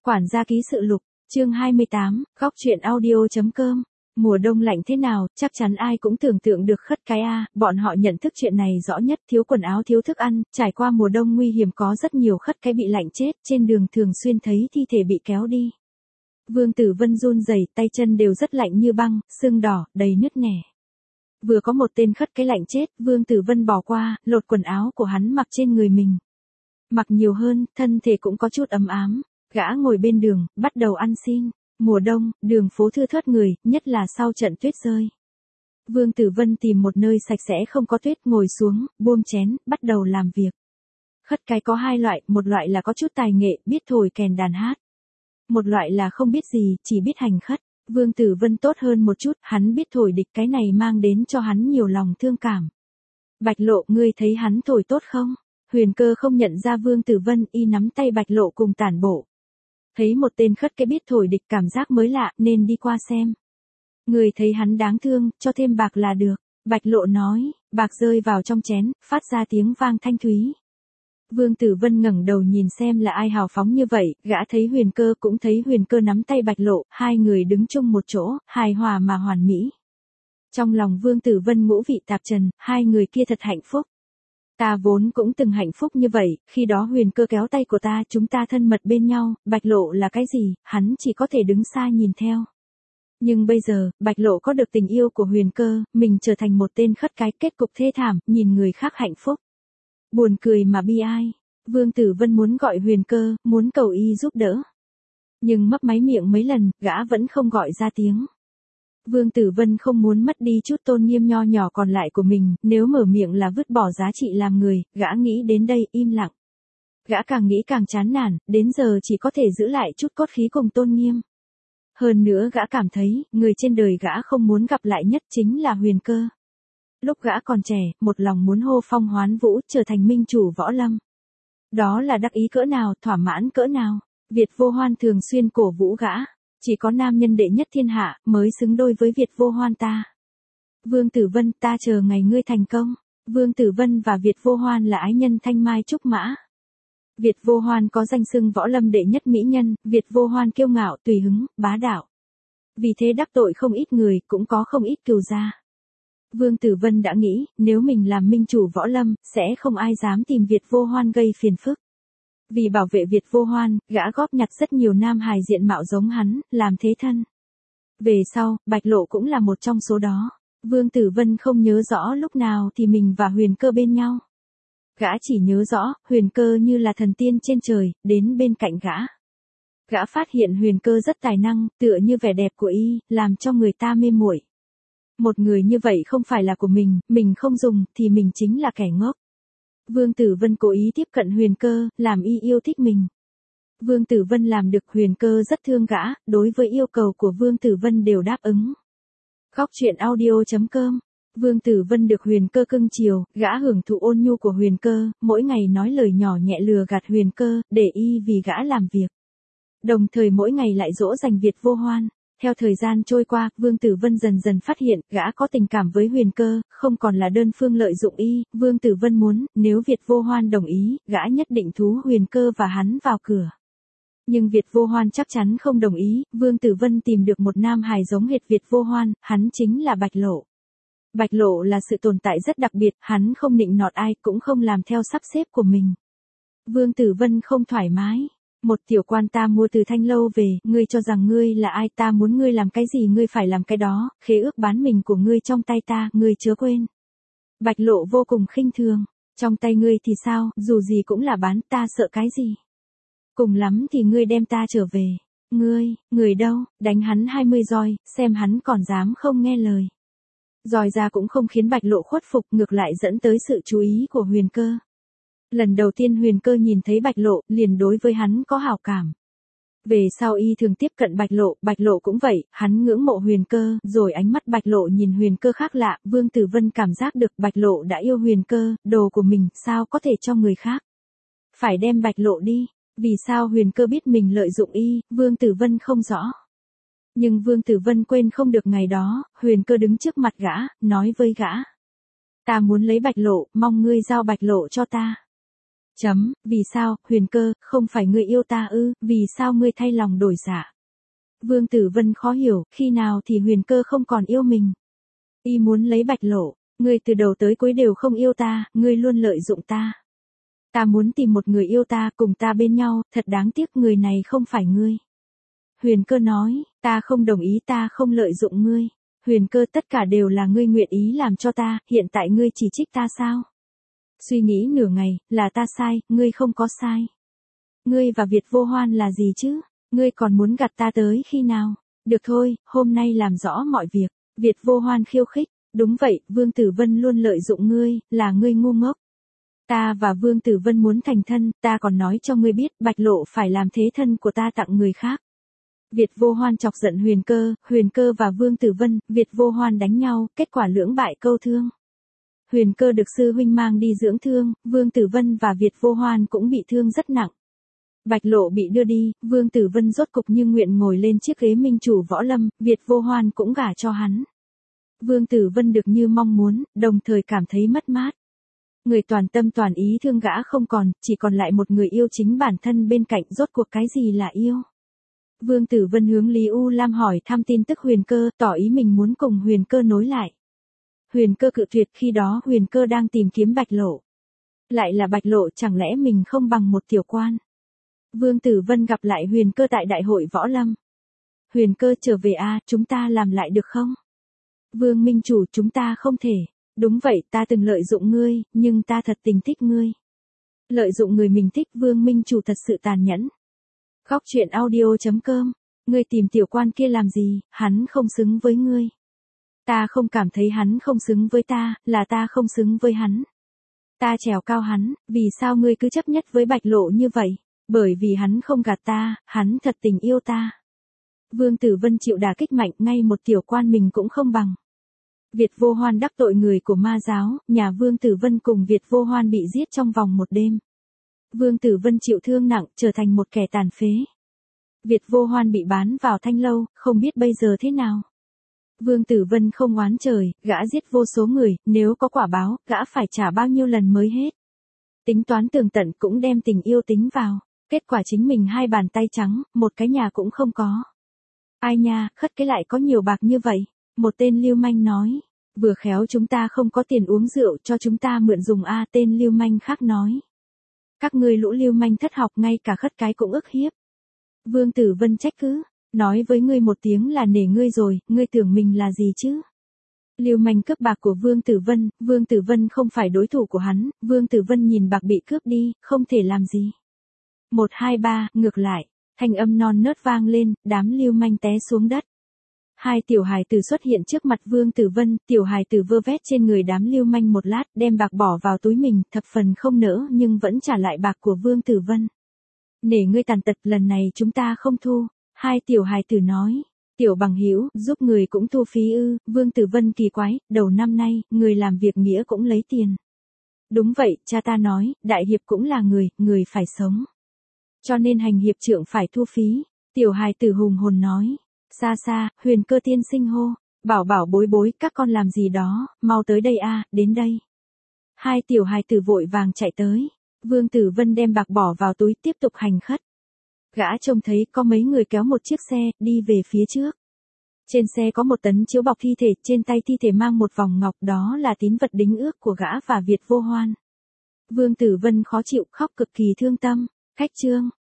Quản gia ký sự lục, chương 28, góc truyện audio.com. Mùa đông lạnh thế nào, chắc chắn ai cũng tưởng tượng được khất cái bọn họ nhận thức chuyện này rõ nhất, thiếu quần áo thiếu thức ăn, trải qua mùa đông nguy hiểm có rất nhiều khất cái bị lạnh chết, trên đường thường xuyên thấy thi thể bị kéo đi. Vương Tử Vân run rẩy, tay chân đều rất lạnh như băng, sưng đỏ, đầy nứt nẻ. Vừa có một tên khất cái lạnh chết, Vương Tử Vân bỏ qua, lột quần áo của hắn mặc trên người mình. Mặc nhiều hơn, thân thể cũng có chút ấm ám. Gã ngồi bên đường, bắt đầu ăn xin. Mùa đông, đường phố thưa thớt người, nhất là sau trận tuyết rơi. Vương Tử Vân tìm một nơi sạch sẽ không có tuyết, ngồi xuống, buông chén, bắt đầu làm việc. Khất cái có hai loại, một loại là có chút tài nghệ, biết thổi kèn đàn hát. Một loại là không biết gì, chỉ biết hành khất. Vương Tử Vân tốt hơn một chút, hắn biết thổi địch, cái này mang đến cho hắn nhiều lòng thương cảm. Bạch Lộ, ngươi thấy hắn thổi tốt không? Huyền Cơ không nhận ra Vương Tử Vân, y nắm tay Bạch Lộ cùng tản bộ. Thấy một tên khất cái biết thổi địch, cảm giác mới lạ, nên đi qua xem. Người thấy hắn đáng thương, cho thêm bạc là được. Bạch Lộ nói, bạc rơi vào trong chén, phát ra tiếng vang thanh thúy. Vương Tử Vân ngẩng đầu nhìn xem là ai hào phóng như vậy, gã thấy Huyền Cơ cũng thấy Huyền Cơ nắm tay Bạch Lộ, hai người đứng chung một chỗ, hài hòa mà hoàn mỹ. Trong lòng Vương Tử Vân ngũ vị tạp trần, hai người kia thật hạnh phúc. Ta vốn cũng từng hạnh phúc như vậy, khi đó Huyền Cơ kéo tay của ta, chúng ta thân mật bên nhau, Bạch Lộ là cái gì, hắn chỉ có thể đứng xa nhìn theo. Nhưng bây giờ, Bạch Lộ có được tình yêu của Huyền Cơ, mình trở thành một tên khất cái, kết cục thê thảm, nhìn người khác hạnh phúc. Buồn cười mà bi ai. Vương Tử Vân muốn gọi Huyền Cơ, muốn cầu y giúp đỡ. Nhưng mấp máy miệng mấy lần, gã vẫn không gọi ra tiếng. Vương Tử Vân không muốn mất đi chút tôn nghiêm nho nhỏ còn lại của mình, nếu mở miệng là vứt bỏ giá trị làm người, gã nghĩ đến đây, im lặng. Gã càng nghĩ càng chán nản, đến giờ chỉ có thể giữ lại chút cốt khí cùng tôn nghiêm. Hơn nữa gã cảm thấy, người trên đời gã không muốn gặp lại nhất chính là Huyền Cơ. Lúc gã còn trẻ, một lòng muốn hô phong hoán vũ, trở thành minh chủ võ lâm. Đó là đắc ý cỡ nào, thỏa mãn cỡ nào. Việt Vô Hoan thường xuyên cổ vũ gã. Chỉ có nam nhân đệ nhất thiên hạ, mới xứng đôi với Việt Vô Hoan ta. Vương Tử Vân, ta chờ ngày ngươi thành công. Vương Tử Vân và Việt Vô Hoan là ái nhân thanh mai trúc mã. Việt Vô Hoan có danh xưng võ lâm đệ nhất mỹ nhân, Việt Vô Hoan kiêu ngạo, tùy hứng, bá đạo. Vì thế đắc tội không ít người, cũng có không ít cừu gia. Vương Tử Vân đã nghĩ, nếu mình làm minh chủ võ lâm, sẽ không ai dám tìm Việt Vô Hoan gây phiền phức. Vì bảo vệ Việt Vô Hoan, gã góp nhặt rất nhiều nam hài diện mạo giống hắn, làm thế thân. Về sau, Bạch Lộ cũng là một trong số đó. Vương Tử Vân không nhớ rõ lúc nào thì mình và Huyền Cơ bên nhau. Gã chỉ nhớ rõ, Huyền Cơ như là thần tiên trên trời, đến bên cạnh gã. Gã phát hiện Huyền Cơ rất tài năng, tựa như vẻ đẹp của y, làm cho người ta mê muội. Một người như vậy không phải là của mình không dùng, thì mình chính là kẻ ngốc. Vương Tử Vân cố ý tiếp cận Huyền Cơ, làm y yêu thích mình. Vương Tử Vân làm được, Huyền Cơ rất thương gã, đối với yêu cầu của Vương Tử Vân đều đáp ứng. Góc truyện audio.com. Vương Tử Vân được Huyền Cơ cưng chiều, gã hưởng thụ ôn nhu của Huyền Cơ, mỗi ngày nói lời nhỏ nhẹ lừa gạt Huyền Cơ, để y vì gã làm việc. Đồng thời mỗi ngày lại dỗ dành Việt Vô Hoan. Theo thời gian trôi qua, Vương Tử Vân dần dần phát hiện, gã có tình cảm với Huyền Cơ, không còn là đơn phương lợi dụng y, Vương Tử Vân muốn, nếu Việt Vô Hoan đồng ý, gã nhất định thú Huyền Cơ và hắn vào cửa. Nhưng Việt Vô Hoan chắc chắn không đồng ý, Vương Tử Vân tìm được một nam hài giống hệt Việt Vô Hoan, hắn chính là Bạch Lộ. Bạch Lộ là sự tồn tại rất đặc biệt, hắn không nịnh nọt ai, cũng không làm theo sắp xếp của mình. Vương Tử Vân không thoải mái. Một tiểu quan ta mua từ Thanh Lâu về, ngươi cho rằng ngươi là ai, ta muốn ngươi làm cái gì ngươi phải làm cái đó, khế ước bán mình của ngươi trong tay ta, ngươi chớ quên. Bạch Lộ vô cùng khinh thường, trong tay ngươi thì sao, dù gì cũng là bán, ta sợ cái gì. Cùng lắm thì ngươi đem ta trở về. Người đâu, đánh hắn 20 roi, xem hắn còn dám không nghe lời. Roi ra cũng không khiến Bạch Lộ khuất phục, ngược lại dẫn tới sự chú ý của Huyền Cơ. Lần đầu tiên Huyền Cơ nhìn thấy Bạch Lộ, liền đối với hắn có hảo cảm. Về sau y thường tiếp cận Bạch Lộ cũng vậy, hắn ngưỡng mộ Huyền Cơ, rồi ánh mắt Bạch Lộ nhìn Huyền Cơ khác lạ, Vương Tử Vân cảm giác được Bạch Lộ đã yêu Huyền Cơ, đồ của mình, sao có thể cho người khác. Phải đem Bạch Lộ đi, vì sao Huyền Cơ biết mình lợi dụng y, Vương Tử Vân không rõ. Nhưng Vương Tử Vân quên không được ngày đó, Huyền Cơ đứng trước mặt gã, nói với gã. Ta muốn lấy Bạch Lộ, mong ngươi giao Bạch Lộ cho ta. Vì sao, Huyền Cơ, không phải ngươi yêu ta ư, vì sao ngươi thay lòng đổi dạ? Vương Tử Vân khó hiểu, khi nào thì Huyền Cơ không còn yêu mình? Y muốn lấy Bạch Lộ, ngươi từ đầu tới cuối đều không yêu ta, ngươi luôn lợi dụng ta. Ta muốn tìm một người yêu ta, cùng ta bên nhau, thật đáng tiếc người này không phải ngươi. Huyền Cơ nói, ta không đồng ý, ta không lợi dụng ngươi. Huyền Cơ, tất cả đều là ngươi nguyện ý làm cho ta, hiện tại ngươi chỉ trích ta sao? Suy nghĩ nửa ngày, là ta sai, ngươi không có sai. Ngươi và Việt Vô Hoan là gì chứ? Ngươi còn muốn gạt ta tới khi nào? Được thôi, hôm nay làm rõ mọi việc. Việt Vô Hoan khiêu khích, đúng vậy, Vương Tử Vân luôn lợi dụng ngươi, là ngươi ngu ngốc. Ta và Vương Tử Vân muốn thành thân, ta còn nói cho ngươi biết, Bạch Lộ phải làm thế thân của ta tặng người khác. Việt Vô Hoan chọc giận Huyền Cơ và Vương Tử Vân, Việt Vô Hoan đánh nhau, kết quả lưỡng bại câu thương. Huyền Cơ được sư huynh mang đi dưỡng thương, Vương Tử Vân và Việt Vô Hoan cũng bị thương rất nặng. Bạch Lộ bị đưa đi, Vương Tử Vân rốt cục như nguyện ngồi lên chiếc ghế minh chủ võ lâm, Việt Vô Hoan cũng gả cho hắn. Vương Tử Vân được như mong muốn, đồng thời cảm thấy mất mát. Người toàn tâm toàn ý thương gã không còn, chỉ còn lại một người yêu chính bản thân bên cạnh, rốt cuộc cái gì là yêu. Vương Tử Vân hướng Lý U Lam hỏi thăm tin tức Huyền Cơ, tỏ ý mình muốn cùng Huyền Cơ nối lại. Huyền Cơ cự tuyệt, khi đó Huyền Cơ đang tìm kiếm Bạch Lộ. Lại là Bạch Lộ, chẳng lẽ mình không bằng một tiểu quan. Vương Tử Vân gặp lại Huyền Cơ tại đại hội võ lâm. Huyền Cơ, trở về a, chúng ta làm lại được không? Vương minh chủ, chúng ta không thể. Đúng vậy, ta từng lợi dụng ngươi, nhưng ta thật tình thích ngươi. Lợi dụng người mình thích, Vương minh chủ thật sự tàn nhẫn. Khóc chuyện audio.com, ngươi tìm tiểu quan kia làm gì, hắn không xứng với ngươi. Ta không cảm thấy hắn không xứng với ta, là ta không xứng với hắn. Ta trèo cao hắn, vì sao ngươi cứ chấp nhất với Bạch Lộ như vậy? Bởi vì hắn không gạt ta, hắn thật tình yêu ta. Vương Tử Vân chịu đả kích mạnh, ngay một tiểu quan mình cũng không bằng. Việt Vô Hoan đắc tội người của ma giáo, nhà Vương Tử Vân cùng Việt Vô Hoan bị giết trong vòng một đêm. Vương Tử Vân chịu thương nặng, trở thành một kẻ tàn phế. Việt Vô Hoan bị bán vào Thanh Lâu, không biết bây giờ thế nào. Vương Tử Vân không oán trời, gã giết vô số người, nếu có quả báo, gã phải trả bao nhiêu lần mới hết. Tính toán tường tận, cũng đem tình yêu tính vào. Kết quả chính mình hai bàn tay trắng, một cái nhà cũng không có. Ai nha, khất cái lại có nhiều bạc như vậy. Một tên lưu manh nói. Vừa khéo chúng ta không có tiền uống rượu, cho chúng ta mượn dùng a, tên lưu manh khác nói. Các ngươi lũ lưu manh thất học, ngay cả khất cái cũng ức hiếp. Vương Tử Vân trách cứ. Nói với ngươi một tiếng là nể ngươi rồi, ngươi tưởng mình là gì chứ? Lưu manh cướp bạc của Vương Tử Vân không phải đối thủ của hắn, Vương Tử Vân nhìn bạc bị cướp đi, không thể làm gì. 1, 2, 3, ngược lại, thanh âm non nớt vang lên, đám lưu manh té xuống đất. Hai tiểu hài tử xuất hiện trước mặt Vương Tử Vân, tiểu hài tử vơ vét trên người đám lưu manh một lát, đem bạc bỏ vào túi mình, thập phần không nỡ nhưng vẫn trả lại bạc của Vương Tử Vân. Nể ngươi tàn tật, lần này chúng ta không thu. Hai tiểu hài tử nói, tiểu bằng hữu, giúp người cũng thu phí ư? Vương Tử Vân kỳ quái, đầu năm nay, người làm việc nghĩa cũng lấy tiền. Đúng vậy, cha ta nói, đại hiệp cũng là người phải sống. Cho nên hành hiệp trưởng phải thu phí. Tiểu hài tử hùng hồn nói, xa xa, Huyền Cơ tiên sinh hô, bảo bảo bối bối, các con làm gì đó, mau tới đây a, đến đây. Hai tiểu hài tử vội vàng chạy tới. Vương Tử Vân đem bạc bỏ vào túi, tiếp tục hành khất. Gã trông thấy có mấy người kéo một chiếc xe, đi về phía trước. Trên xe có một tấn chiếu bọc thi thể, trên tay thi thể mang một vòng ngọc, đó là tín vật đính ước của gã và Việt Vô Hoan. Vương Tử Vân khó chịu, khóc cực kỳ thương tâm. Khách trương,